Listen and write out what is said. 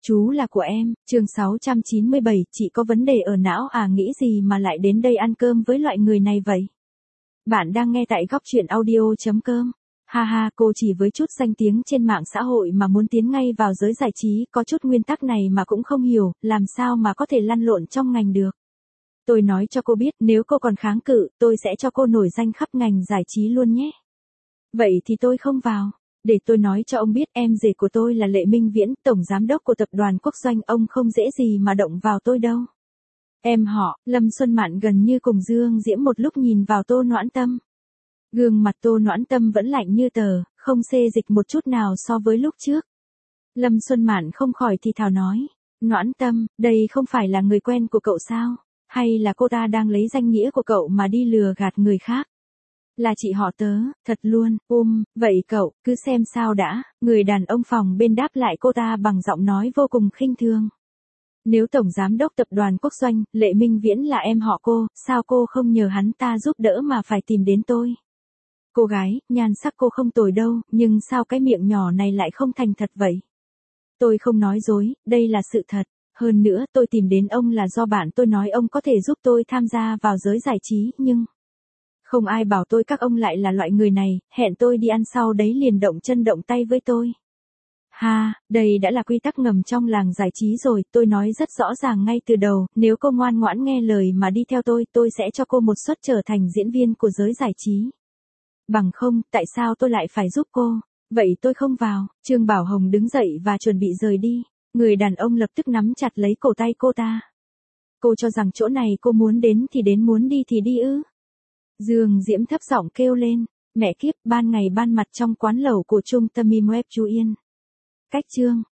Chú là của em, chương 697, chị có vấn đề ở não à, nghĩ gì mà lại đến đây ăn cơm với loại người này vậy? Bạn đang nghe tại góc truyện audio.com. Ha ha, cô chỉ với chút danh tiếng trên mạng xã hội mà muốn tiến ngay vào giới giải trí, có chút nguyên tắc này mà cũng không hiểu, làm sao mà có thể lăn lộn trong ngành được. Tôi nói cho cô biết, nếu cô còn kháng cự, tôi sẽ cho cô nổi danh khắp ngành giải trí luôn nhé. Vậy thì tôi không vào. Để tôi nói cho ông biết, em rể của tôi là Lệ Minh Viễn, tổng giám đốc của tập đoàn Quốc Doanh, ông không dễ gì mà động vào tôi đâu. Em họ, Lâm Xuân Mạn gần như cùng Dương Diễm một lúc nhìn vào Tô Noãn Tâm. Gương mặt Tô Noãn Tâm vẫn lạnh như tờ, không xê dịch một chút nào so với lúc trước. Lâm Xuân Mạn không khỏi thì thào nói, Noãn Tâm, đây không phải là người quen của cậu sao? Hay là cô ta đang lấy danh nghĩa của cậu mà đi lừa gạt người khác? Là chị họ tớ, thật luôn, vậy cậu, cứ xem sao đã, người đàn ông phòng bên đáp lại cô ta bằng giọng nói vô cùng khinh thường. Nếu tổng giám đốc tập đoàn Quốc Doanh, Lệ Minh Viễn là em họ cô, sao cô không nhờ hắn ta giúp đỡ mà phải tìm đến tôi? Cô gái, nhan sắc cô không tồi đâu, nhưng sao cái miệng nhỏ này lại không thành thật vậy? Tôi không nói dối, đây là sự thật. Hơn nữa, tôi tìm đến ông là do bạn tôi nói ông có thể giúp tôi tham gia vào giới giải trí, nhưng không ai bảo tôi các ông lại là loại người này, hẹn tôi đi ăn sau đấy liền động chân động tay với tôi. Ha, đây đã là quy tắc ngầm trong làng giải trí rồi, tôi nói rất rõ ràng ngay từ đầu, nếu cô ngoan ngoãn nghe lời mà đi theo tôi sẽ cho cô một suất trở thành diễn viên của giới giải trí. Bằng không, tại sao tôi lại phải giúp cô? Vậy tôi không vào. Trương Bảo Hồng đứng dậy và chuẩn bị rời đi. Người đàn ông lập tức nắm chặt lấy cổ tay cô ta. Cô cho rằng chỗ này cô muốn đến thì đến, muốn đi thì đi ư? Dương Diễm thấp giọng kêu lên, mẹ kiếp, ban ngày ban mặt trong quán lẩu của Trung tâm Im Web Chú Yên. Cách chương